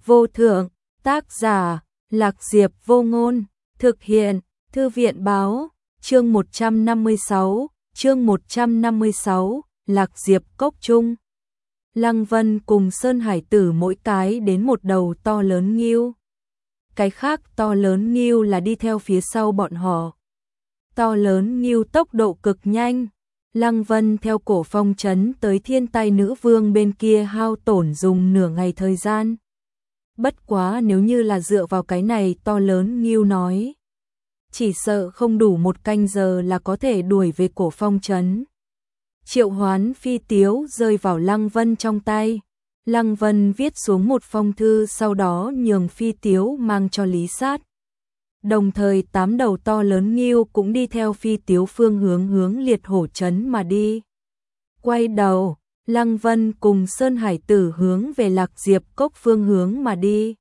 vô thượng, tác giả, Lạc Diệp Vô Ngôn, thực hiện, Thư viện báo, chương 156, Lạc Diệp Cốc Trung. Lăng Vân cùng Sơn Hải Tử mỗi cái đến một đầu to lớn ngưu. Cái khác to lớn ngưu là đi theo phía sau bọn họ. To lớn ngưu tốc độ cực nhanh. Lăng Vân theo Cổ Phong trấn tới Thiên Tai Nữ Vương bên kia hao tổn dùng nửa ngày thời gian. Bất quá nếu như là dựa vào cái này to lớn ngưu nói, chỉ sợ không đủ một canh giờ là có thể đuổi về Cổ Phong trấn. Triệu hoán phi tiếu rơi vào Lăng Vân trong tay. Lăng Vân viết xuống một phong thư, sau đó nhường phi tiếu mang cho Lý Sát. Đồng thời 8 đầu to lớn ngưu cũng đi theo phi tiếu phương hướng Liệt Hổ trấn mà đi. Quay đầu, Lăng Vân cùng Sơn Hải Tử hướng về Lạc Diệp Cốc phương hướng mà đi.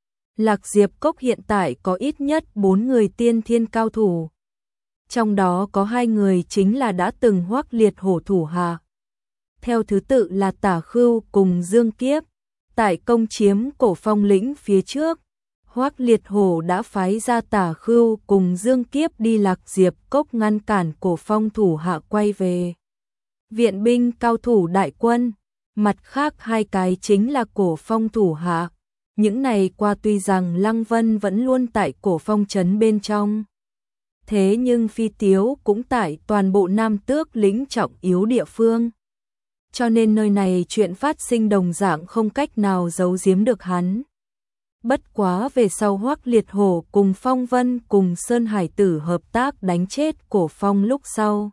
Lạc Diệp Cốc hiện tại có ít nhất 4 người tiên thiên cao thủ. Trong đó có 2 người chính là đã từng Hoắc Liệt Hổ thủ hạ. Theo thứ tự là Tả Khưu cùng Dương Kiếp. Tại công chiếm Cổ Phong lĩnh phía trước, Hoắc Liệt Hổ đã phái ra Tả Khưu cùng Dương Kiếp đi Lạc Diệp Cốc ngăn cản Cổ Phong thủ hạ quay về. Viện binh cao thủ đại quân, mặt khác 2 cái chính là Cổ Phong thủ hạ. Những này qua tuy rằng Lăng Vân vẫn luôn tại Cổ Phong trấn bên trong. Thế nhưng phi tiếu cũng tại toàn bộ Nam Tước lĩnh trọng yếu địa phương. Cho nên nơi này chuyện phát sinh đồng dạng không cách nào giấu giếm được hắn. Bất quá về sau Hoắc Liệt Hổ cùng Phong Vân cùng Sơn Hải Tử hợp tác đánh chết Cổ Phong lúc sau.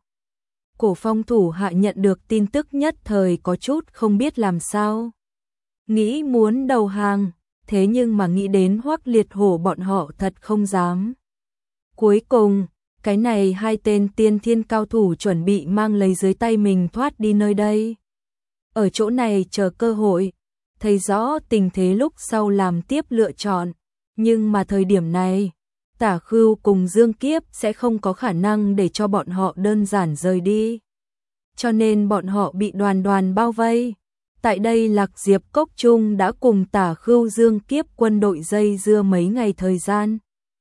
Cổ Phong thủ hạ nhận được tin tức nhất thời có chút không biết làm sao. Nghĩ muốn đầu hàng, thế nhưng mà nghĩ đến Hoắc Liệt Hổ bọn họ thật không dám. Cuối cùng, cái này 2 tên tiên thiên cao thủ chuẩn bị mang lấy dưới tay mình thoát đi nơi đây. Ở chỗ này chờ cơ hội, thấy rõ tình thế lúc sau làm tiếp lựa chọn. Nhưng mà thời điểm này, Tả Khưu cùng Dương Kiếp sẽ không có khả năng để cho bọn họ đơn giản rời đi. Cho nên bọn họ bị đoàn đoàn bao vây. Tại đây Lạc Diệp Cốc Trung đã cùng Tả Khưu Dương Kiếp quân đội dây dưa mấy ngày thời gian.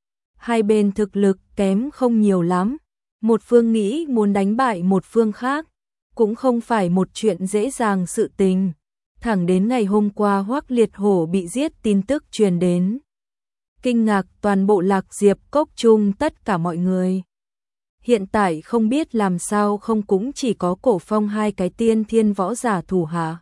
Hai bên thực lực kém không nhiều lắm. Một phương nghĩ muốn đánh bại một phương khác, cũng không phải một chuyện dễ dàng sự tình. Thẳng đến ngày hôm qua Hoắc Liệt Hổ bị giết tin tức truyền đến. Kinh ngạc toàn bộ Lạc Diệp Cốc Trung tất cả mọi người. Hiện tại không biết làm sao không cũng chỉ có Cổ Phong 2 cái tiên thiên võ giả thủ hạ.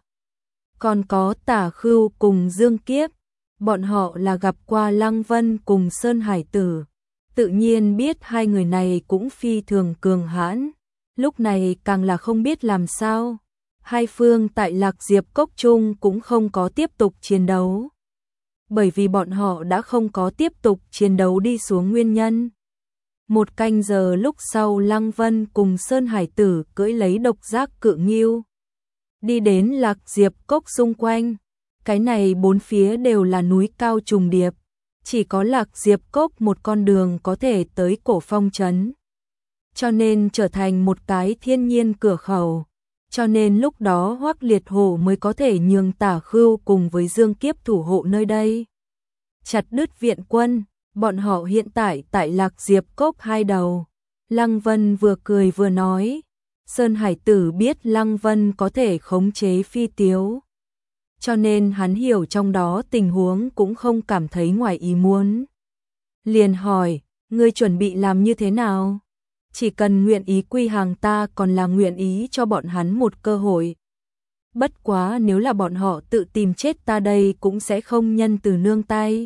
Còn có Tả Khưu cùng Dương Kiếp. Bọn họ là gặp qua Lăng Vân cùng Sơn Hải Tử. Tự nhiên biết 2 người này cũng phi thường cường hãn. Lúc này càng là không biết làm sao. 2 phương tại Lạc Diệp Cốc Trung cũng không có tiếp tục chiến đấu. Bởi vì bọn họ đã không có tiếp tục chiến đấu đi xuống nguyên nhân. 1 canh giờ lúc sau Lăng Vân cùng Sơn Hải Tử cưỡi lấy độc giác cự ngưu. Đi đến Lạc Diệp Cốc xung quanh. Cái này 4 phía đều là núi cao trùng điệp. Chỉ có Lạc Diệp Cốc một con đường có thể tới Cổ Phong trấn. Cho nên trở thành một cái thiên nhiên cửa khẩu. Cho nên lúc đó Hoắc Liệt Hổ mới có thể nhường Tả Khưu cùng với Dương Kiếp thủ hộ nơi đây. Chặt đứt viện quân, bọn họ hiện tại tại Lạc Diệp Cốc 2 đầu. Lăng Vân vừa cười vừa nói. Sơn Hải Tử biết Lăng Vân có thể khống chế phi tiếu. Cho nên hắn hiểu trong đó tình huống cũng không cảm thấy ngoài ý muốn. Liền hỏi, ngươi chuẩn bị làm như thế nào? Chỉ cần nguyện ý quy hàng ta còn là nguyện ý cho bọn hắn một cơ hội. Bất quá nếu là bọn họ tự tìm chết ta đây cũng sẽ không nhân từ nương tay.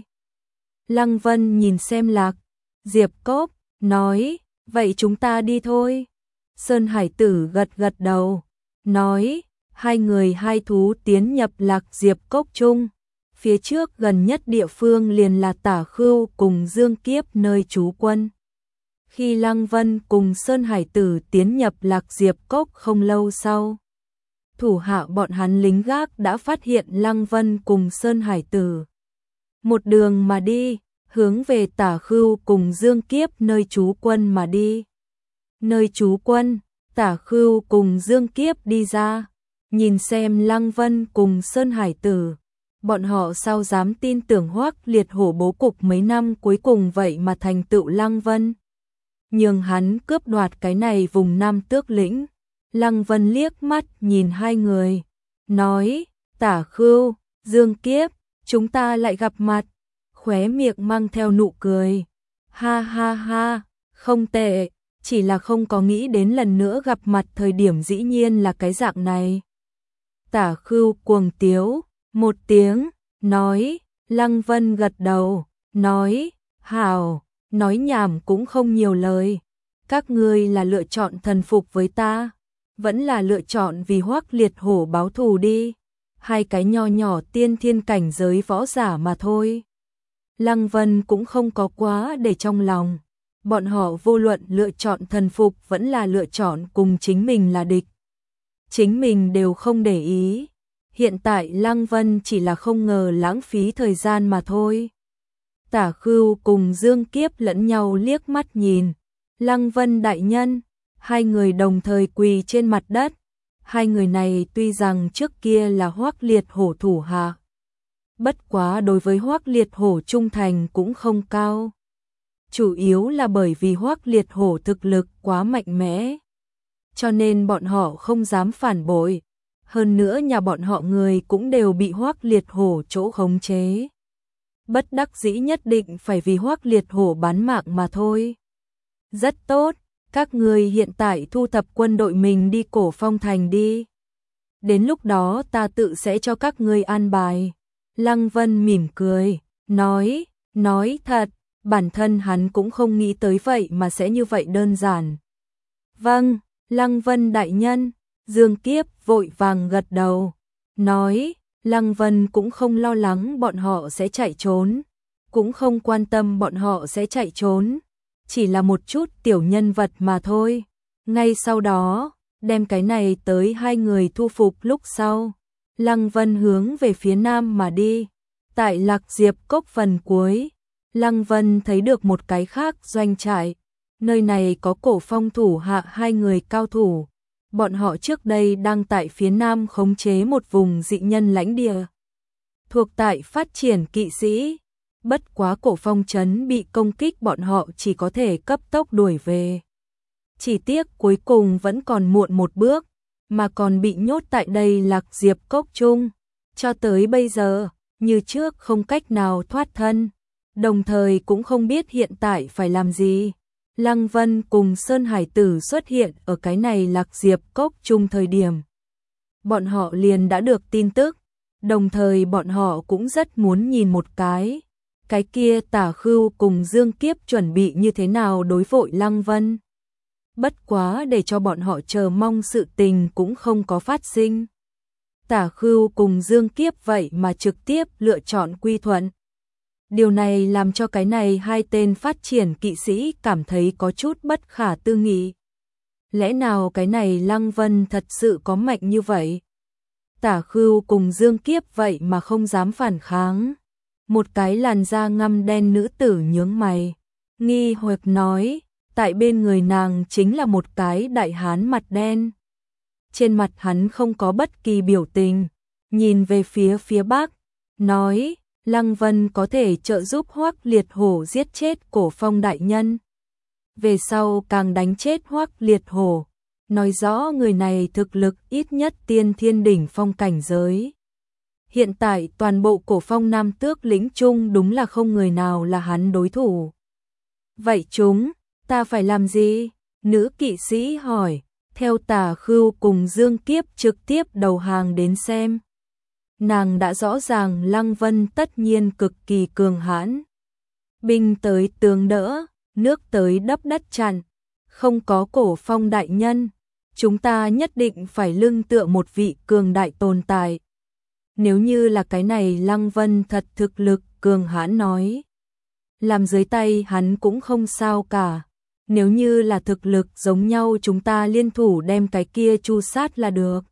Lăng Vân nhìn xem Lạc Diệp Cốc, nói, vậy chúng ta đi thôi. Sơn Hải Tử gật gật đầu, nói, 2 người 2 thú tiến nhập Lạc Diệp Cốc Trung. Phía trước gần nhất địa phương liền là Tả Khưu cùng Dương Kiếp nơi trú quân. Khi Lăng Vân cùng Sơn Hải Tử tiến nhập Lạc Diệp Cốc không lâu sau, thủ hạ bọn hắn lính gác đã phát hiện Lăng Vân cùng Sơn Hải Tử. Một đường mà đi, hướng về Tả Khưu cùng Dương Kiếp nơi trú quân mà đi. Nơi trú quân, Tả Khưu cùng Dương Kiếp đi ra, nhìn xem Lăng Vân cùng Sơn Hải Tử. Bọn họ sao dám tin tưởng Hoắc Liệt Hổ bố cục mấy năm cuối cùng vậy mà thành tựu Lăng Vân. Nhưng hắn cướp đoạt cái này vùng Nam Tước lĩnh. Lăng Vân liếc mắt nhìn hai người, nói, Tả Khưu, Dương Kiếp, chúng ta lại gặp mặt, khóe miệng mang theo nụ cười. Ha ha ha, không tệ, chỉ là không có nghĩ đến lần nữa gặp mặt thời điểm dĩ nhiên là cái dạng này. Tả Khưu cuồng tiếu, một tiếng, nói, Lăng Vân gật đầu, nói, hảo, nói nhảm cũng không nhiều lời. Các ngươi là lựa chọn thần phục với ta, vẫn là lựa chọn vì Hoắc Liệt Hổ báo thù đi. Hai cái nho nhỏ tiên thiên cảnh giới võ giả mà thôi. Lăng Vân cũng không có quá để trong lòng. Bọn họ vô luận lựa chọn thần phục vẫn là lựa chọn cùng chính mình là địch. Chính mình đều không để ý. Hiện tại Lăng Vân chỉ là không ngờ lãng phí thời gian mà thôi. Tả Khưu cùng Dương Kiếp lẫn nhau liếc mắt nhìn. Lăng Vân đại nhân, hai người đồng thời quỳ trên mặt đất. Hai người này tuy rằng trước kia là Hoắc Liệt Hổ thủ hạ, bất quá đối với Hoắc Liệt Hổ trung thành cũng không cao. Chủ yếu là bởi vì Hoắc Liệt Hổ thực lực quá mạnh mẽ, cho nên bọn họ không dám phản bội. Hơn nữa nhà bọn họ người cũng đều bị Hoắc Liệt Hổ chỗ khống chế. Bất đắc dĩ nhất định phải vì Hoắc Liệt Hổ bán mạng mà thôi. Rất tốt, các người hiện tại thu thập quân đội mình đi Cổ Phong Thành đi. Đến lúc đó ta tự sẽ cho các ngươi an bài. Lăng Vân mỉm cười, nói thật, bản thân hắn cũng không nghĩ tới vậy mà sẽ như vậy đơn giản. Vâng, Lăng Vân đại nhân, Dương Kiếp vội vàng gật đầu, nói, Lăng Vân cũng không lo lắng bọn họ sẽ chạy trốn, cũng không quan tâm bọn họ sẽ chạy trốn, chỉ là một chút tiểu nhân vật mà thôi. Ngay sau đó, đem cái này tới hai người thu phục lúc sau, Lăng Vân hướng về phía nam mà đi. Tại Lạc Diệp Cốc phần cuối, Lăng Vân thấy được một cái khác doanh trại. Nơi này có Cổ Phong thủ hạ hai người cao thủ. Bọn họ trước đây đang tại phía nam khống chế một vùng dị nhân lãnh địa, thuộc tại phát triển kỵ sĩ. Bất quá Cổ Phong trấn bị công kích, bọn họ chỉ có thể cấp tốc đuổi về. Chỉ tiếc cuối cùng vẫn còn muộn một bước, mà còn bị nhốt tại đây Lạc Diệp Cốc chung. Cho tới bây giờ, như trước không cách nào thoát thân, đồng thời cũng không biết hiện tại phải làm gì. Lăng Vân cùng Sơn Hải Tử xuất hiện ở cái này Lạc Diệp Cốc chung thời điểm. Bọn họ liền đã được tin tức, đồng thời bọn họ cũng rất muốn nhìn một cái kia Tả Khưu cùng Dương Kiếp chuẩn bị như thế nào đối vội Lăng Vân. Bất quá để cho bọn họ chờ mong sự tình cũng không có phát sinh. Tả Khưu cùng Dương Kiếp vậy mà trực tiếp lựa chọn quy thuận. Điều này làm cho cái này hai tên phát triển kỵ sĩ cảm thấy có chút bất khả tư nghị. Lẽ nào cái này Lăng Vân thật sự có mạnh như vậy? Tả Khưu cùng Dương Kiếp vậy mà không dám phản kháng. Một cái làn da ngăm đen nữ tử nhướng mày, nghi hoặc nói, tại bên người nàng chính là một cái đại hán mặt đen. Trên mặt hắn không có bất kỳ biểu tình, nhìn về phía bắc, nói, Lăng Vân có thể trợ giúp Hoắc Liệt Hổ giết chết Cổ Phong đại nhân. Về sau càng đánh chết Hoắc Liệt Hổ, nói rõ người này thực lực ít nhất tiên thiên đỉnh phong cảnh giới. Hiện tại toàn bộ Cổ Phong Nam Tước lĩnh chung đúng là không người nào là hắn đối thủ. Vậy ta phải làm gì? Nữ kỵ sĩ hỏi, theo Tả Khưu cùng Dương Kiếp trực tiếp đầu hàng đến xem. Nàng đã rõ ràng Lăng Vân tất nhiên cực kỳ cường hãn. Binh tới tường đỡ, nước tới đắp đất chặn, không có Cổ Phong đại nhân, chúng ta nhất định phải lưng tựa một vị cường đại tồn tại. Nếu như là cái này Lăng Vân thật thực lực cường hãn nói, làm dưới tay hắn cũng không sao cả. Nếu như là thực lực giống nhau chúng ta liên thủ đem cái kia chu sát là được.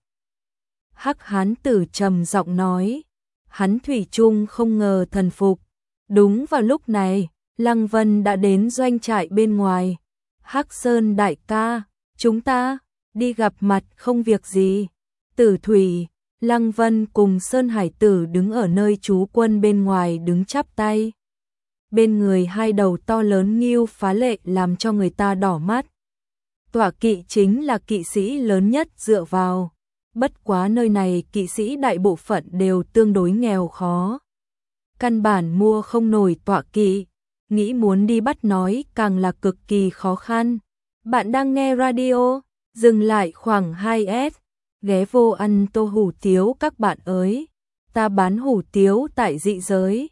Hắc hán tử trầm giọng nói, hắn thủy chung không ngờ thần phục. Đúng vào lúc này, Lăng Vân đã đến doanh trại bên ngoài. Hắc Sơn đại ca, chúng ta đi gặp mặt không việc gì. Tử Thủy, Lăng Vân cùng Sơn Hải Tử đứng ở nơi trú quân bên ngoài đứng chắp tay. Bên người hai đầu to lớn nghưu phá lệ làm cho người ta đỏ mắt. Tọa kỵ chính là kỵ sĩ lớn nhất dựa vào. Bất quá nơi này kỵ sĩ đại bộ phận đều tương đối nghèo khó. Căn bản mua không nổi tọa kỵ, nghĩ muốn đi bắt nói càng là cực kỳ khó khăn. Bạn đang nghe radio, dừng lại khoảng 2S, ghé vô ăn tô hủ tiếu các bạn ơi. Ta bán hủ tiếu tại dị giới.